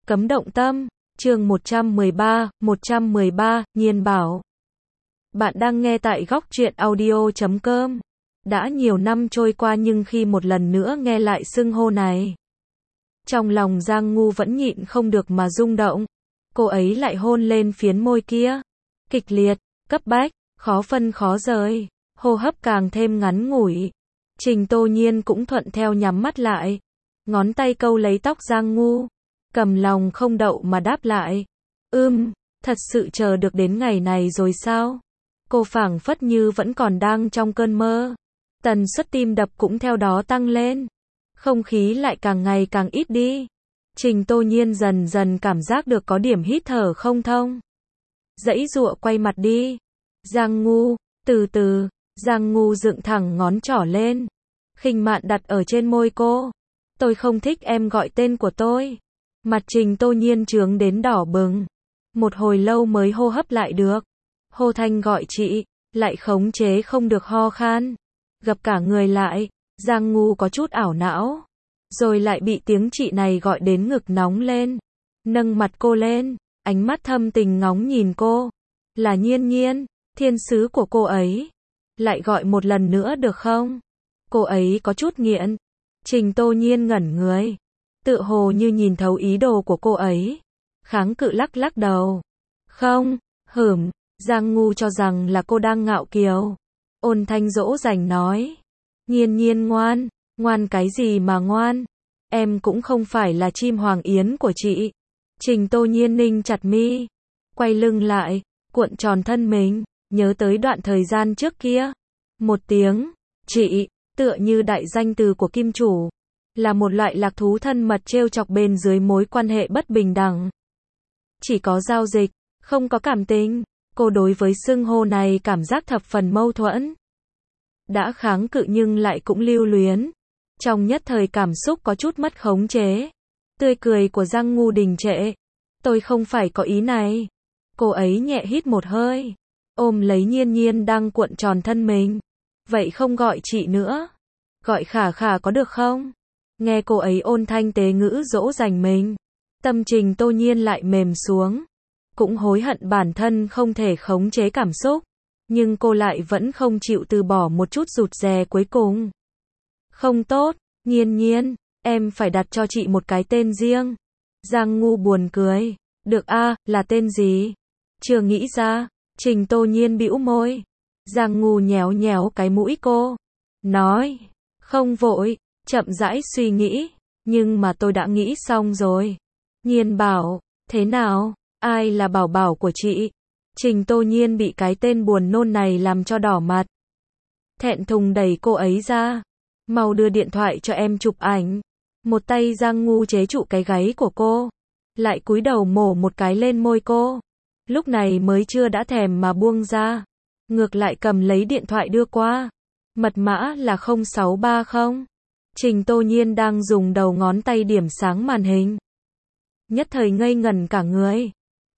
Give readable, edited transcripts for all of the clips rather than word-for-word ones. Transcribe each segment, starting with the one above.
Cấm động tâm, chương 113, Nhiên bảo. Bạn đang nghe tại góc truyện audio.com. Đã nhiều năm trôi qua nhưng khi một lần nữa nghe lại xưng hô này, trong lòng Giang Ngu vẫn nhịn không được mà rung động. Cô ấy lại hôn lên phiến môi kia. Kịch liệt, cấp bách, khó phân khó rời, hô hấp càng thêm ngắn ngủi. Trình Tô Nhiên cũng thuận theo nhắm mắt lại. Ngón tay câu lấy tóc Giang Ngu. Cầm lòng không đậu mà đáp lại. Thật sự chờ được đến ngày này rồi sao? Cô phảng phất như vẫn còn đang trong cơn mơ. Tần suất tim đập cũng theo đó tăng lên. Không khí lại càng ngày càng ít đi. Trình Tô Nhiên dần dần cảm giác được có điểm hít thở không thông. Giãy giụa quay mặt đi. Giang Ngu, từ từ, Giang Ngu dựng thẳng ngón trỏ lên. Khinh mạn đặt ở trên môi cô. Tôi không thích em gọi tên của tôi. Mặt Trình Tô Nhiên trướng đến đỏ bừng. Một hồi lâu mới hô hấp lại được. Hô thanh gọi chị, lại khống chế không được ho khan. Gập cả người lại, Giang Ngu có chút ảo não. Rồi lại bị tiếng chị này gọi đến ngực nóng lên. Nâng mặt cô lên, ánh mắt thâm tình ngóng nhìn cô. Là Nhiên Nhiên, thiên sứ của cô ấy. Lại gọi một lần nữa được không? Cô ấy có chút nghiện. Trình Tô Nhiên ngẩn người. Tựa hồ như nhìn thấu ý đồ của cô ấy. Kháng cự lắc lắc đầu. Không, Giang Ngu cho rằng là cô đang ngạo kiều. Ôn thanh dỗ dành nói. Nhiên Nhiên ngoan, ngoan cái gì mà ngoan. Em cũng không phải là chim hoàng yến của chị. Trình Tô Nhiên ninh chặt mi. Quay lưng lại, cuộn tròn thân mình, nhớ tới đoạn thời gian trước kia. Một tiếng, chị, tựa như đại danh từ của kim chủ. Là một loại lạc thú thân mật trêu chọc bên dưới mối quan hệ bất bình đẳng. Chỉ có giao dịch, không có cảm tình. Cô đối với xưng hô này cảm giác thập phần mâu thuẫn. Đã kháng cự nhưng lại cũng lưu luyến. Trong nhất thời cảm xúc có chút mất khống chế. Tươi cười của Giang Ngu đình trệ. Tôi không phải có ý này. Cô ấy nhẹ hít một hơi. Ôm lấy Nhiên Nhiên đang cuộn tròn thân mình. Vậy không gọi chị nữa. Gọi Khả Khả có được không? Nghe cô ấy ôn thanh tế ngữ dỗ dành mình. Tâm Trình Tô Nhiên lại mềm xuống. Cũng hối hận bản thân không thể khống chế cảm xúc. Nhưng cô lại vẫn không chịu từ bỏ một chút rụt rè cuối cùng. Không tốt, Nhiên Nhiên, em phải đặt cho chị một cái tên riêng. Giang Ngu buồn cười. Được a, là tên gì? Chưa nghĩ ra. Trình Tô Nhiên bĩu môi. Giang Ngu nhéo nhéo cái mũi cô. Nói. Không vội, chậm rãi suy nghĩ. Nhưng mà tôi đã nghĩ xong rồi. Nhiên bảo, thế nào? Ai là bảo bảo của chị? Trình Tô Nhiên bị cái tên buồn nôn này làm cho đỏ mặt. Thẹn thùng đẩy cô ấy ra. Mau đưa điện thoại cho em chụp ảnh. Một tay Giang Ngu chế trụ cái gáy của cô. Lại cúi đầu mổ một cái lên môi cô. Lúc này mới chưa đã thèm mà buông ra. Ngược lại cầm lấy điện thoại đưa qua. Mật mã là 0630. Trình Tô Nhiên đang dùng đầu ngón tay điểm sáng màn hình. Nhất thời ngây ngẩn cả người.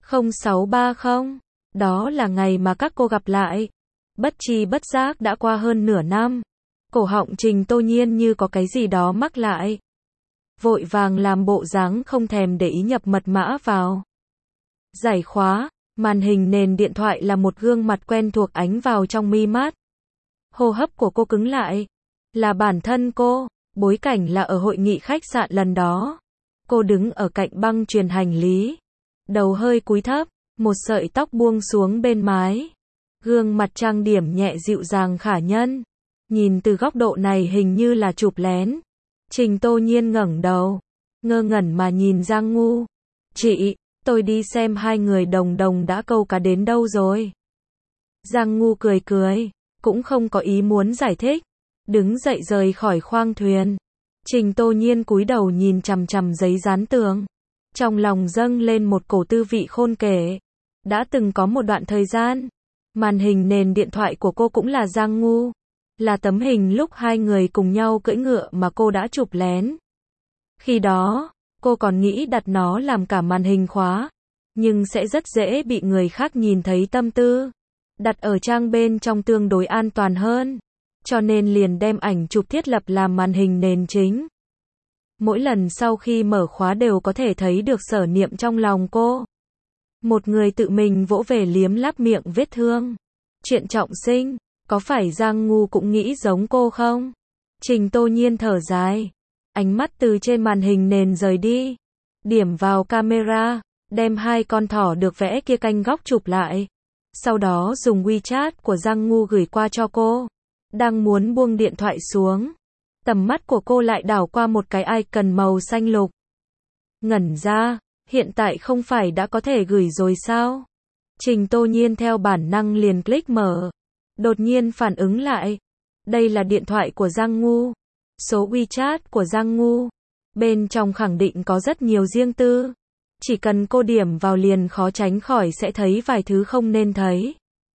0630. Đó là ngày mà các cô gặp lại. Bất tri bất giác đã qua hơn nửa năm. Cổ họng Trình Tô Nhiên như có cái gì đó mắc lại. Vội vàng làm bộ dáng không thèm để ý nhập mật mã vào. Giải khóa, màn hình nền điện thoại là một gương mặt quen thuộc ánh vào trong mi mắt. Hô hấp của cô cứng lại. Là bản thân cô, bối cảnh là ở hội nghị khách sạn lần đó. Cô đứng ở cạnh băng truyền hành lý. Đầu hơi cúi thấp, một sợi tóc buông xuống bên mái. Gương mặt trang điểm nhẹ dịu dàng khả nhân. Nhìn từ góc độ này hình như là chụp lén. Trình Tô Nhiên ngẩng đầu, ngơ ngẩn mà nhìn Giang Ngu. Chị, tôi đi xem hai người đồng đồng đã câu cá đến đâu rồi. Giang Ngu cười cười, cũng không có ý muốn giải thích. Đứng dậy rời khỏi khoang thuyền. Trình Tô Nhiên cúi đầu nhìn chằm chằm giấy dán tường. Trong lòng dâng lên một cổ tư vị khôn kể. Đã từng có một đoạn thời gian, màn hình nền điện thoại của cô cũng là Giang Ngu. Là tấm hình lúc hai người cùng nhau cưỡi ngựa mà cô đã chụp lén. Khi đó, cô còn nghĩ đặt nó làm cả màn hình khóa. Nhưng sẽ rất dễ bị người khác nhìn thấy tâm tư. Đặt ở trang bên trong tương đối an toàn hơn. Cho nên liền đem ảnh chụp thiết lập làm màn hình nền chính. Mỗi lần sau khi mở khóa đều có thể thấy được sở niệm trong lòng cô. Một người tự mình vỗ về liếm láp miệng vết thương. Chuyện trọng sinh, có phải Giang Ngu cũng nghĩ giống cô không? Trình Tô Nhiên thở dài. Ánh mắt từ trên màn hình nền rời đi. Điểm vào camera, đem hai con thỏ được vẽ kia canh góc chụp lại. Sau đó dùng WeChat của Giang Ngu gửi qua cho cô. Đang muốn buông điện thoại xuống. Tầm mắt của cô lại đảo qua một cái icon màu xanh lục. Ngẩn ra, hiện tại không phải đã có thể gửi rồi sao? Trình Tô Nhiên theo bản năng liền click mở. Đột nhiên phản ứng lại. Đây là điện thoại của Giang Ngu. Số WeChat của Giang Ngu. Bên trong khẳng định có rất nhiều riêng tư. Chỉ cần cô điểm vào liền khó tránh khỏi sẽ thấy vài thứ không nên thấy.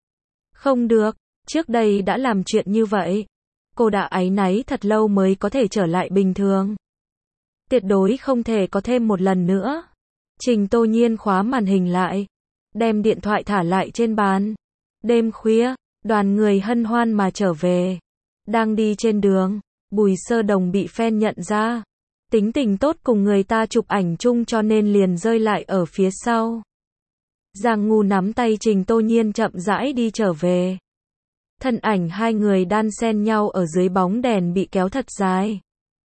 Không được, trước đây đã làm chuyện như vậy. Cô đã áy náy thật lâu mới có thể trở lại bình thường. Tuyệt đối không thể có thêm một lần nữa. Trình Tô Nhiên khóa màn hình lại. Đem điện thoại thả lại trên bàn. Đêm khuya, đoàn người hân hoan mà trở về. Đang đi trên đường, Bùi Sơ Đồng bị fan nhận ra. Tính tình tốt cùng người ta chụp ảnh chung cho nên liền rơi lại ở phía sau. Giang Ngu nắm tay Trình Tô Nhiên chậm rãi đi trở về. Thân ảnh hai người đan xen nhau ở dưới bóng đèn bị kéo thật dài.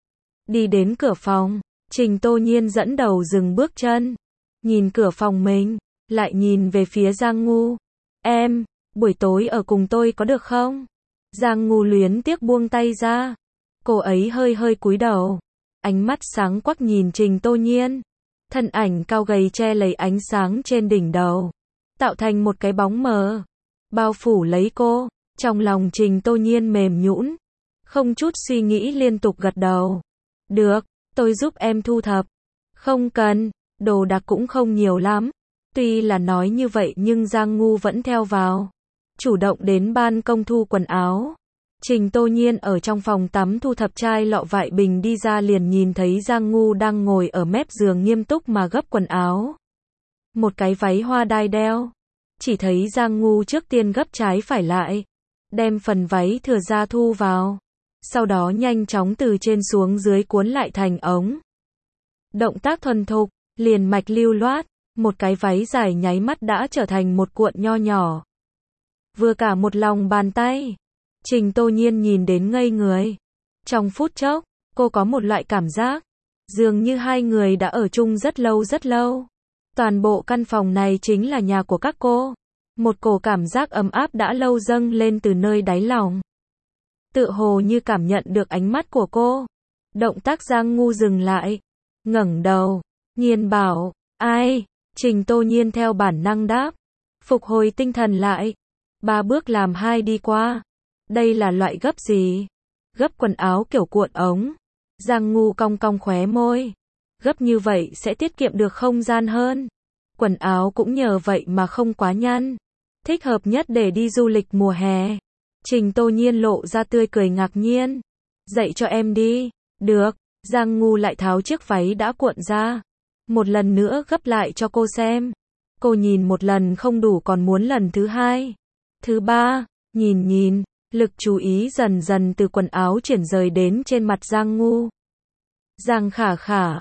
Đi đến cửa phòng, Trình Tô Nhiên dẫn đầu dừng bước chân. Nhìn cửa phòng mình, lại nhìn về phía Giang Ngu. Em, buổi tối ở cùng tôi có được không? Giang Ngu luyến tiếc buông tay ra. Cô ấy hơi hơi cúi đầu. Ánh mắt sáng quắc nhìn Trình Tô Nhiên. Thân ảnh cao gầy che lấy ánh sáng trên đỉnh đầu. Tạo thành một cái bóng mờ. Bao phủ lấy cô. Trong lòng Trình Tô Nhiên mềm nhũn. Không chút suy nghĩ liên tục gật đầu. Được, tôi giúp em thu thập. Không cần, đồ đạc cũng không nhiều lắm. Tuy là nói như vậy nhưng Giang Ngu vẫn theo vào. Chủ động đến ban công thu quần áo. Trình Tô Nhiên ở trong phòng tắm thu thập chai lọ vại bình đi ra liền nhìn thấy Giang Ngu đang ngồi ở mép giường nghiêm túc mà gấp quần áo. Một cái váy hoa đai đeo. Chỉ thấy Giang Ngu trước tiên gấp trái phải lại. Đem phần váy thừa ra thu vào. Sau đó nhanh chóng từ trên xuống dưới cuốn lại thành ống. Động tác thuần thục, liền mạch lưu loát. Một cái váy dài nháy mắt đã trở thành một cuộn nho nhỏ. Vừa cả một lòng bàn tay. Trình Tô Nhiên nhìn đến ngây người. Trong phút chốc, cô có một loại cảm giác. Dường như hai người đã ở chung rất lâu rất lâu. Toàn bộ căn phòng này chính là nhà của các cô. Một cổ cảm giác ấm áp đã lâu dâng lên từ nơi đáy lòng. Tựa hồ như cảm nhận được ánh mắt của cô. Động tác Giang Ngu dừng lại. Ngẩng đầu. Nhiên bảo, ai? Trình Tô Nhiên theo bản năng đáp. Phục hồi tinh thần lại. 3 bước làm 2 đi qua. Đây là loại gấp gì? Gấp quần áo kiểu cuộn ống. Giang Ngu cong cong khóe môi. Gấp như vậy sẽ tiết kiệm được không gian hơn. Quần áo cũng nhờ vậy mà không quá nhăn. Thích hợp nhất để đi du lịch mùa hè. Trình Tô Nhiên lộ ra tươi cười ngạc nhiên. Dạy cho em đi. Được. Giang Ngu lại tháo chiếc váy đã cuộn ra. Một lần nữa gấp lại cho cô xem. Cô nhìn một lần không đủ còn muốn lần thứ hai. Thứ ba, nhìn. Lực chú ý dần dần từ quần áo chuyển rời đến trên mặt Giang Ngu. Giang Khả Khả,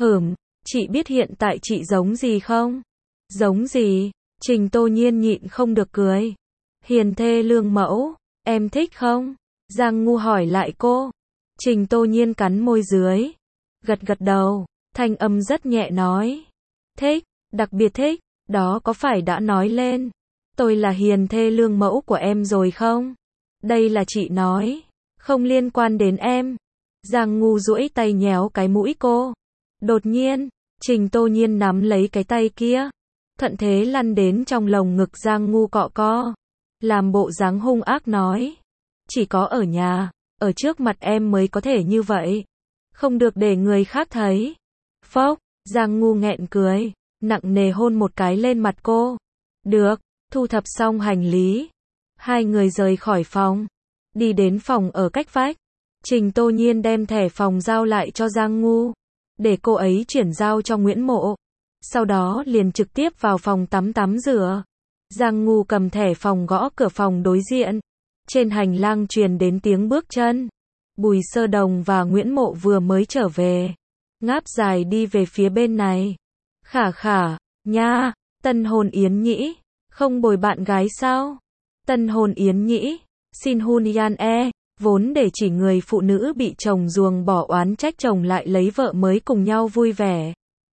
chị biết hiện tại chị giống gì không? Giống gì? Trình Tô Nhiên nhịn không được cười. Hiền thê lương mẫu, em thích không? Giang Ngu hỏi lại cô. Trình Tô Nhiên cắn môi dưới. Gật đầu, thanh âm rất nhẹ nói. Thích, đặc biệt thích, đó có phải đã nói lên. Tôi là hiền thê lương mẫu của em rồi không? Đây là chị nói, không liên quan đến em. Giang Ngu duỗi tay nhéo cái mũi cô. Đột nhiên, Trình Tô Nhiên nắm lấy cái tay kia. Thuận thế lăn đến trong lồng ngực Giang Ngu cọ co. Làm bộ dáng hung ác nói. Chỉ có ở nhà, ở trước mặt em mới có thể như vậy. Không được để người khác thấy. Phốc, Giang Ngu nghẹn cười, nặng nề hôn một cái lên mặt cô. Được, thu thập xong hành lý. Hai người rời khỏi phòng. Đi đến phòng ở cách vách. Trình Tô Nhiên đem thẻ phòng giao lại cho Giang Ngu. Để cô ấy chuyển giao cho Nguyễn Mộ. Sau đó liền trực tiếp vào phòng tắm rửa. Giang Ngu cầm thẻ phòng gõ cửa phòng đối diện. Trên hành lang truyền đến tiếng bước chân. Bùi Sơ Đồng và Nguyễn Mộ vừa mới trở về. ngáp dài đi về phía bên này. Khả khả, nha, tân hôn Yến Nhĩ, không bồi bạn gái sao? Tân hôn Yến Nhĩ, xin hun yan e, vốn để chỉ người phụ nữ bị chồng ruồng bỏ oán trách chồng lại lấy vợ mới cùng nhau vui vẻ.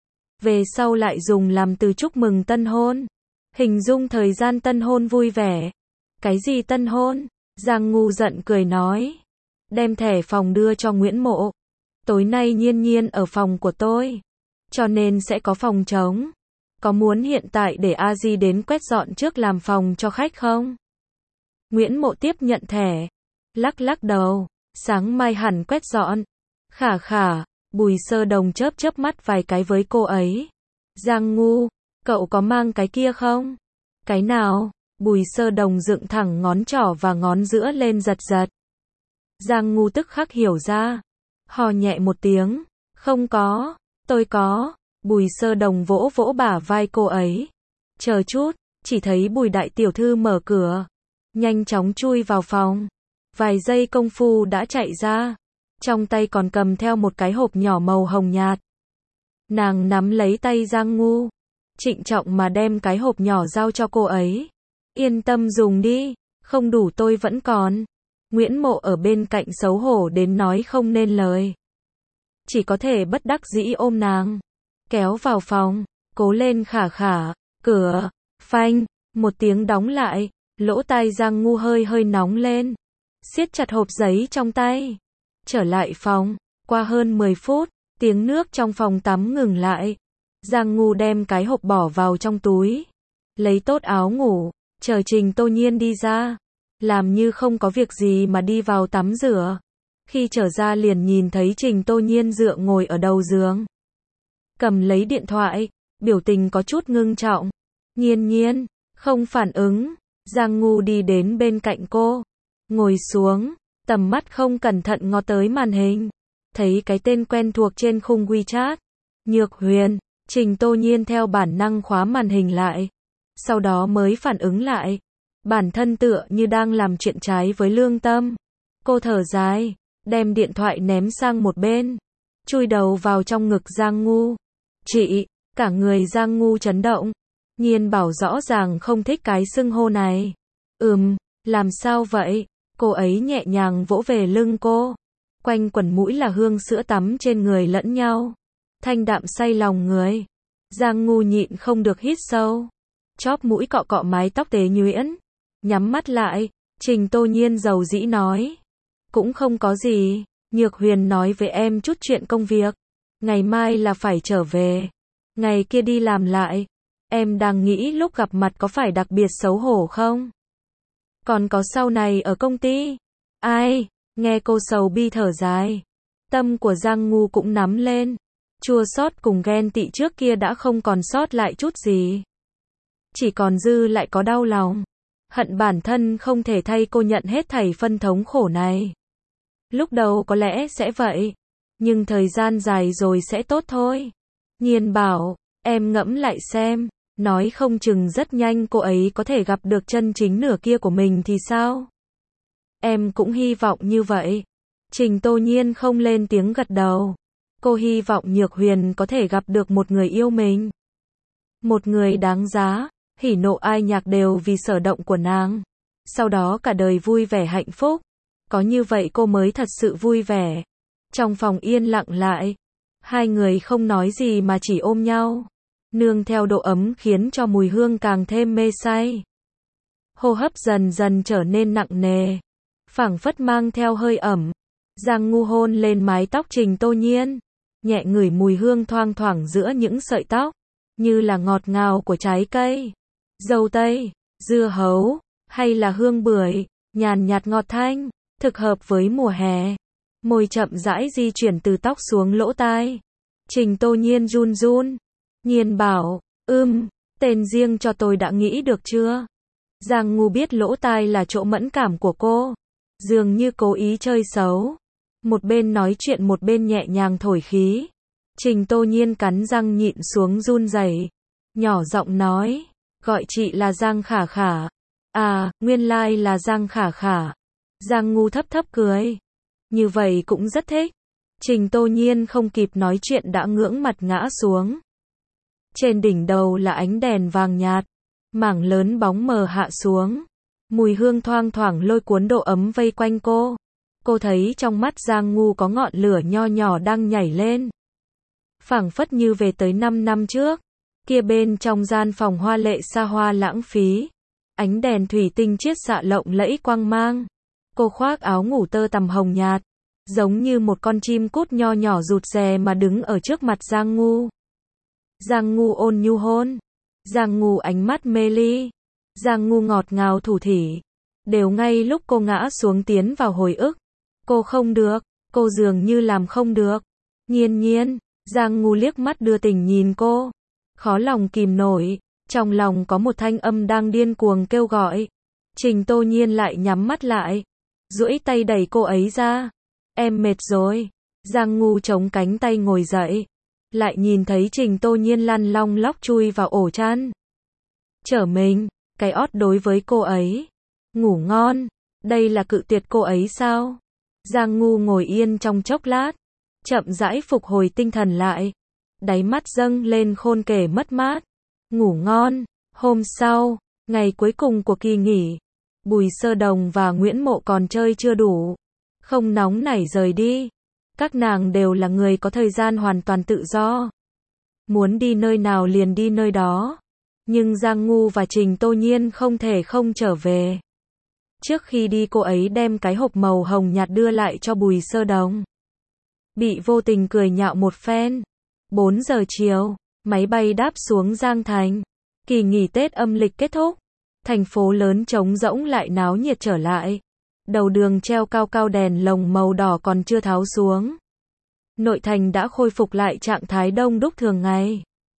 Về sau lại dùng làm từ chúc mừng tân hôn. Hình dung thời gian tân hôn vui vẻ. Cái gì tân hôn? Giang Ngu giận cười nói. Đem thẻ phòng đưa cho Nguyễn Mộ. Tối nay Nhiên Nhiên ở phòng của tôi. Cho nên sẽ có phòng trống. Có muốn hiện tại để A Di đến quét dọn trước làm phòng cho khách không? Nguyễn Mộ tiếp nhận thẻ. Lắc lắc đầu. Sáng mai hẳn quét dọn. Khả khả. Bùi Sơ Đồng chớp chớp mắt vài cái với cô ấy. Giang Ngu, cậu có mang cái kia không? Cái nào? Bùi Sơ Đồng dựng thẳng ngón trỏ và ngón giữa lên giật giật. Giang Ngu tức khắc hiểu ra. Hò nhẹ một tiếng. Không có, tôi có. Bùi Sơ Đồng vỗ vỗ bả vai cô ấy. Chờ chút, chỉ thấy Bùi đại tiểu thư mở cửa. Nhanh chóng chui vào phòng. Vài giây công phu đã chạy ra. Trong tay còn cầm theo một cái hộp nhỏ màu hồng nhạt. Nàng nắm lấy tay Giang Ngu. Trịnh trọng mà đem cái hộp nhỏ giao cho cô ấy. Yên tâm dùng đi, không đủ tôi vẫn còn. Nguyễn Mộ ở bên cạnh xấu hổ đến nói không nên lời. Chỉ có thể bất đắc dĩ ôm nàng. Kéo vào phòng, cố lên khả khả, cửa, phanh, một tiếng đóng lại, lỗ tai Giang Ngu hơi hơi nóng lên. Siết chặt hộp giấy trong tay. Trở lại phòng, qua hơn 10 phút, tiếng nước trong phòng tắm ngừng lại. Giang Ngu đem cái hộp bỏ vào trong túi. Lấy tốt áo ngủ, chờ Trình Tô Nhiên đi ra. Làm như không có việc gì mà đi vào tắm rửa. Khi trở ra liền nhìn thấy Trình Tô Nhiên dựa ngồi ở đầu giường. Cầm lấy điện thoại, biểu tình có chút ngưng trọng. Nhiên Nhiên, không phản ứng. Giang Ngu đi đến bên cạnh cô. Ngồi xuống, tầm mắt không cẩn thận ngó tới màn hình. Thấy cái tên quen thuộc trên khung WeChat. Nhược Huyền. Trình Tô Nhiên theo bản năng khóa màn hình lại. Sau đó mới phản ứng lại. Bản thân tựa như đang làm chuyện trái với lương tâm. Cô thở dài, đem điện thoại ném sang một bên. Chui đầu vào trong ngực Giang Ngu. Chị, cả người Giang Ngu chấn động. Nhiên bảo rõ ràng không thích cái xưng hô này. Làm sao vậy? Cô ấy nhẹ nhàng vỗ về lưng cô. Quanh quẩn mũi là hương sữa tắm trên người lẫn nhau. Thanh đạm say lòng người. Giang Ngu nhịn không được hít sâu. Chóp mũi cọ cọ mái tóc tế nhuyễn. Nhắm mắt lại, Trình Tô Nhiên dầu dĩ nói. Cũng không có gì, Nhược Huyền nói với em chút chuyện công việc. Ngày mai là phải trở về. Ngày kia đi làm lại. Em đang nghĩ lúc gặp mặt có phải đặc biệt xấu hổ không? Còn có sau này ở công ty. Ai, nghe cô sầu bi thở dài. Tâm của Giang Ngu cũng nắm lên. Chua xót cùng ghen tị trước kia đã không còn sót lại chút gì. Chỉ còn dư lại có đau lòng. Hận bản thân không thể thay cô nhận hết thảy phân thống khổ này. Lúc đầu có lẽ sẽ vậy. Nhưng thời gian dài rồi sẽ tốt thôi. Nhiên bảo, em ngẫm lại xem. Nói không chừng rất nhanh cô ấy có thể gặp được chân chính nửa kia của mình thì sao? Em cũng hy vọng như vậy. Trình Tô Nhiên không lên tiếng gật đầu. Cô hy vọng Nhược Huyền có thể gặp được một người yêu mình. Một người đáng giá, hỉ nộ ai nhạc đều vì sở động của nàng. Sau đó cả đời vui vẻ hạnh phúc. Có như vậy cô mới thật sự vui vẻ. Trong phòng yên lặng lại. Hai người không nói gì mà chỉ ôm nhau. Nương theo độ ấm khiến cho mùi hương càng thêm mê say. Hô hấp dần dần trở nên nặng nề. Phảng phất mang theo hơi ẩm. Giang Ngu hôn lên mái tóc Trình Tô Nhiên. Nhẹ ngửi mùi hương thoang thoảng giữa những sợi tóc. Như là ngọt ngào của trái cây. Dâu tây, dưa hấu, hay là hương bưởi, nhàn nhạt ngọt thanh, thực hợp với mùa hè. Môi chậm rãi di chuyển từ tóc xuống lỗ tai. Trình Tô Nhiên run run. Nhiên bảo, tên riêng cho tôi đã nghĩ được chưa? Giang Ngu biết lỗ tai là chỗ mẫn cảm của cô. Dường như cố ý chơi xấu. Một bên nói chuyện một bên nhẹ nhàng thổi khí. Trình Tô Nhiên cắn răng nhịn xuống run rẩy. Nhỏ giọng nói, gọi chị là Giang Khả Khả. À, nguyên lai là Giang Khả Khả. Giang Ngu thấp thấp cười. Như vậy cũng rất thích. Trình Tô Nhiên không kịp nói chuyện đã ngưỡng mặt ngã xuống. Trên đỉnh đầu là ánh đèn vàng nhạt, mảng lớn bóng mờ hạ xuống. Mùi hương thoang thoảng lôi cuốn độ ấm vây quanh cô. Cô thấy trong mắt Giang Ngu có ngọn lửa nho nhỏ đang nhảy lên. Phảng phất như về tới 5 năm trước. Kia bên trong gian phòng hoa lệ xa hoa lãng phí. Ánh đèn thủy tinh chiết xạ lộng lẫy quang mang. Cô khoác áo ngủ tơ tằm hồng nhạt. Giống như một con chim cút nho nhỏ rụt rè mà đứng ở trước mặt Giang Ngu. Giang Ngu ôn nhu hôn. Giang Ngu ánh mắt mê ly. Giang Ngu ngọt ngào thủ thỉ. Đều ngay lúc cô ngã xuống tiến vào hồi ức. Cô không được, cô dường như làm không được. Nhiên nhiên, Giang Ngu liếc mắt đưa tình nhìn cô. Khó lòng kìm nổi, trong lòng có một thanh âm đang điên cuồng kêu gọi. Trình Tô Nhiên lại nhắm mắt lại. Duỗi tay đẩy cô ấy ra. Em mệt rồi. Giang Ngu chống cánh tay ngồi dậy. Lại nhìn thấy Trình Tô Nhiên lăn long lóc chui vào ổ chăn. Trở mình, cái ót đối với cô ấy. Ngủ ngon, đây là cự tuyệt cô ấy sao? Giang Ngu ngồi yên trong chốc lát. Chậm rãi phục hồi tinh thần lại. Đáy mắt dâng lên khôn kể mất mát. Ngủ ngon. Hôm sau, ngày cuối cùng của kỳ nghỉ. Bùi Sơ Đồng và Nguyễn Mộ còn chơi chưa đủ. Không nóng nảy rời đi. Các nàng đều là người có thời gian hoàn toàn tự do. Muốn đi nơi nào liền đi nơi đó. Nhưng Giang Ngu và Trình Tô Nhiên không thể không trở về. Trước khi đi cô ấy đem cái hộp màu hồng nhạt đưa lại cho Bùi Sơ Đồng. Bị vô tình cười nhạo một phen. 4 giờ chiều, máy bay đáp xuống Giang Thành. Kỳ nghỉ Tết âm lịch kết thúc. Thành phố lớn trống rỗng lại náo nhiệt trở lại. Đầu đường treo cao cao đèn lồng màu đỏ còn chưa tháo xuống. Nội thành đã khôi phục lại trạng thái đông đúc thường ngày.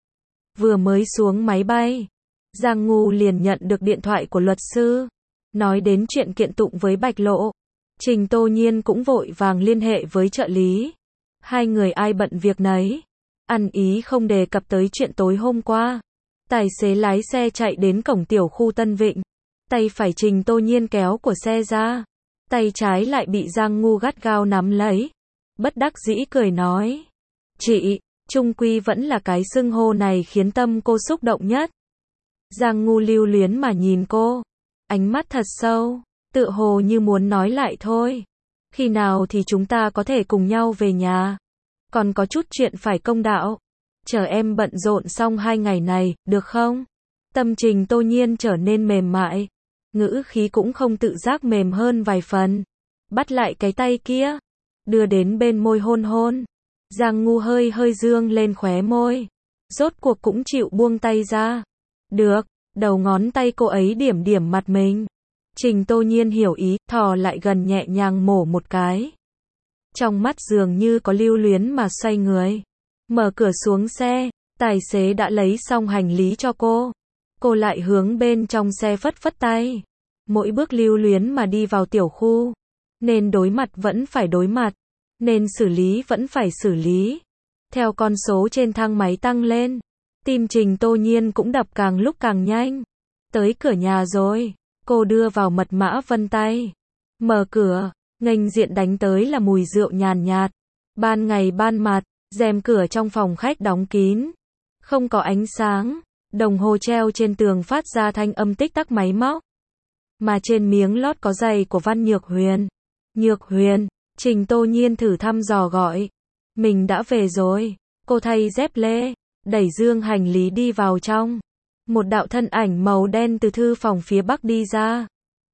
Vừa mới xuống máy bay, Giang Ngu liền nhận được điện thoại của luật sư. Nói đến chuyện kiện tụng với Bạch Lộ. Trình Tô Nhiên cũng vội vàng liên hệ với trợ lý. Hai người ai bận việc nấy. Ăn ý không đề cập tới chuyện tối hôm qua. Tài xế lái xe chạy đến cổng tiểu khu Tân Vịnh. Tay phải Trình Tô Nhiên kéo của xe ra. Tay trái lại bị Giang Ngu gắt gao nắm lấy. Bất đắc dĩ cười nói. Chị, chung quy vẫn là cái xưng hô này khiến tâm cô xúc động nhất. Giang Ngu lưu luyến mà nhìn cô. Ánh mắt thật sâu, tựa hồ như muốn nói lại thôi. Khi nào thì chúng ta có thể cùng nhau về nhà? Còn có chút chuyện phải công đạo. Chờ em bận rộn xong 2 ngày này, được không? Tâm Trình Tô Nhiên trở nên mềm mại. Ngữ khí cũng không tự giác mềm hơn vài phần. Bắt lại cái tay kia. Đưa đến bên môi hôn hôn. Giang Ngu hơi hơi dương lên khóe môi. Rốt cuộc cũng chịu buông tay ra. Được, đầu ngón tay cô ấy điểm điểm mặt mình. Trình Tô Nhiên hiểu ý, thò lại gần nhẹ nhàng mổ một cái. Trong mắt dường như có lưu luyến mà xoay người. Mở cửa xuống xe, tài xế đã lấy xong hành lý cho cô. Cô lại hướng bên trong xe phất phất tay. Mỗi bước lưu luyến mà đi vào tiểu khu. Nên đối mặt vẫn phải đối mặt. Nên xử lý vẫn phải xử lý. Theo con số trên thang máy tăng lên, tim Trình Tô Nhiên cũng đập càng lúc càng nhanh. Tới cửa nhà rồi, cô đưa vào mật mã vân tay. Mở cửa, nghênh diện đánh tới là mùi rượu nhàn nhạt. Ban ngày ban mặt, rèm cửa trong phòng khách đóng kín. Không có ánh sáng, đồng hồ treo trên tường phát ra thanh âm tích tắc máy móc. Mà trên miếng lót có giày của Văn Nhược Huyền. Nhược Huyền, Trình Tô Nhiên thử thăm dò gọi. Mình đã về rồi. Cô thay dép lê, đẩy dương hành lý đi vào trong. Một đạo thân ảnh màu đen từ thư phòng phía bắc đi ra.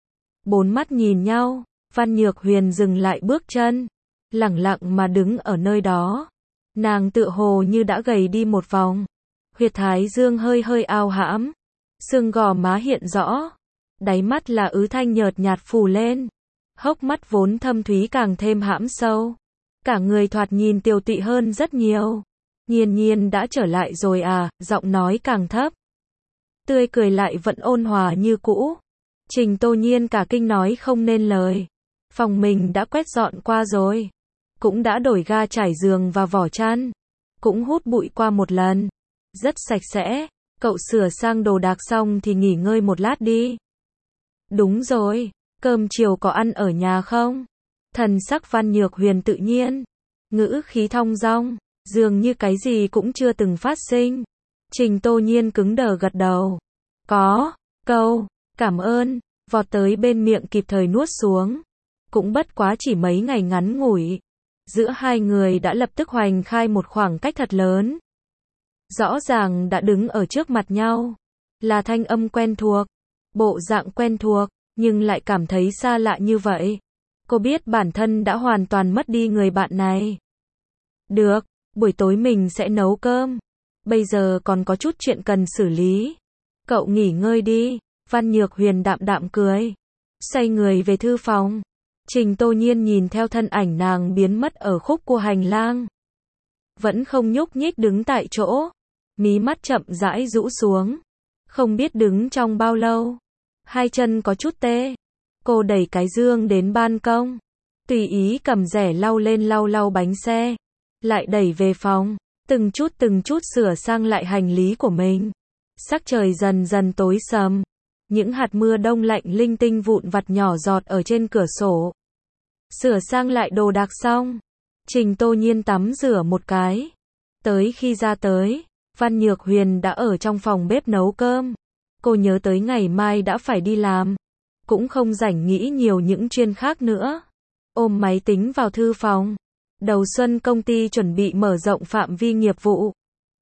4 mắt nhìn nhau, Văn Nhược Huyền dừng lại bước chân. Lẳng lặng mà đứng ở nơi đó. Nàng tựa hồ như đã gầy đi một vòng. Huyệt thái dương hơi hơi ao hãm. Xương gò má hiện rõ. Đáy mắt là ứ thanh nhợt nhạt phủ lên. Hốc mắt vốn thâm thúy càng thêm hãm sâu. Cả người thoạt nhìn tiều tụy hơn rất nhiều. Nhiên nhiên đã trở lại rồi à, giọng nói càng thấp. Tươi cười lại vẫn ôn hòa như cũ. Trình Tô Nhiên cả kinh nói không nên lời. Phòng mình đã quét dọn qua rồi. Cũng đã đổi ga trải giường và vỏ chăn. Cũng hút bụi qua một lần. Rất sạch sẽ. Cậu sửa sang đồ đạc xong thì nghỉ ngơi một lát đi. Đúng rồi. Cơm chiều có ăn ở nhà không? Thần sắc Văn Nhược Huyền tự nhiên. ngữ khí thong dong, dường như cái gì cũng chưa từng phát sinh. Trình Tô Nhiên cứng đờ gật đầu. Có, câu, cảm ơn, vọt tới bên miệng kịp thời nuốt xuống. Cũng bất quá chỉ mấy ngày ngắn ngủi. Giữa hai người đã lập tức hoành khai một khoảng cách thật lớn. Rõ ràng đã đứng ở trước mặt nhau. Là thanh âm quen thuộc, bộ dạng quen thuộc, nhưng lại cảm thấy xa lạ như vậy. Cô biết bản thân đã hoàn toàn mất đi người bạn này. Được, buổi tối mình sẽ nấu cơm. Bây giờ còn có chút chuyện cần xử lý. Cậu nghỉ ngơi đi. Văn Nhược Huyền đạm đạm cười. Xoay người về thư phòng. Trình Tô Nhiên nhìn theo thân ảnh nàng biến mất ở khúc cua hành lang. Vẫn không nhúc nhích đứng tại chỗ. Mí mắt chậm rãi rũ xuống. Không biết đứng trong bao lâu. Hai chân có chút tê. Cô đẩy cái dương đến ban công. Tùy ý cầm rẻ lau lên lau bánh xe. Lại đẩy về phòng. Từng chút sửa sang lại hành lý của mình. Sắc trời dần dần tối sầm. Những hạt mưa đông lạnh linh tinh vụn vặt nhỏ giọt ở trên cửa sổ. Sửa sang lại đồ đạc xong. Trình Tô Nhiên tắm rửa một cái. Tới khi ra tới, Văn Nhược Huyền đã ở trong phòng bếp nấu cơm. Cô nhớ tới ngày mai đã phải đi làm. Cũng không rảnh nghĩ nhiều những chuyện khác nữa. Ôm máy tính vào thư phòng. Đầu xuân công ty chuẩn bị mở rộng phạm vi nghiệp vụ.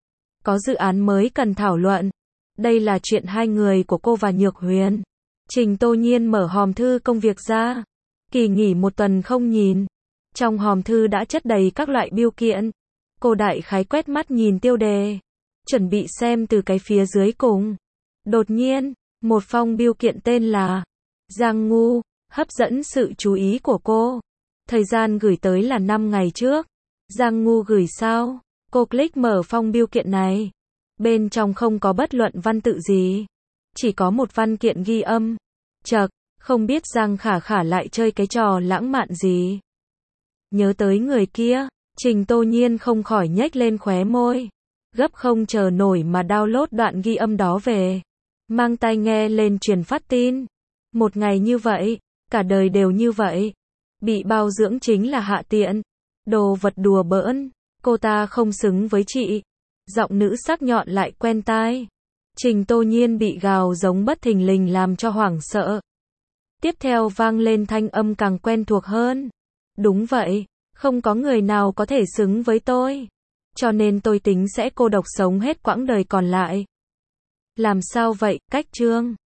Có dự án mới cần thảo luận. Đây là chuyện hai người của cô và Nhược Huyền. Trình Tô Nhiên mở hòm thư công việc ra. Kỳ nghỉ một tuần không nhìn. Trong hòm thư đã chất đầy các loại bưu kiện. Cô đại khái quét mắt nhìn tiêu đề. Chuẩn bị xem từ cái phía dưới cùng. Đột nhiên, một phong bưu kiện tên là Giang Ngu, hấp dẫn sự chú ý của cô. Thời gian gửi tới là 5 ngày trước. Giang Ngu gửi sao? Cô click mở phong bưu kiện này. Bên trong không có bất luận văn tự gì. Chỉ có một văn kiện ghi âm. Chậc, không biết Giang Khả Khả lại chơi cái trò lãng mạn gì. Nhớ tới người kia, Trình Tô Nhiên không khỏi nhếch lên khóe môi. Gấp không chờ nổi mà download đoạn ghi âm đó về. Mang tai nghe lên truyền phát tin. Một ngày như vậy, cả đời đều như vậy. Bị bao dưỡng chính là hạ tiện. Đồ vật đùa bỡn. Cô ta không xứng với chị. Giọng nữ sắc nhọn lại quen tai. Trình Tô Nhiên bị gào giống bất thình lình làm cho hoảng sợ. Tiếp theo vang lên thanh âm càng quen thuộc hơn. Đúng vậy, không có người nào có thể xứng với tôi. Cho nên tôi tính sẽ cô độc sống hết quãng đời còn lại. Làm sao vậy, Cách Trương?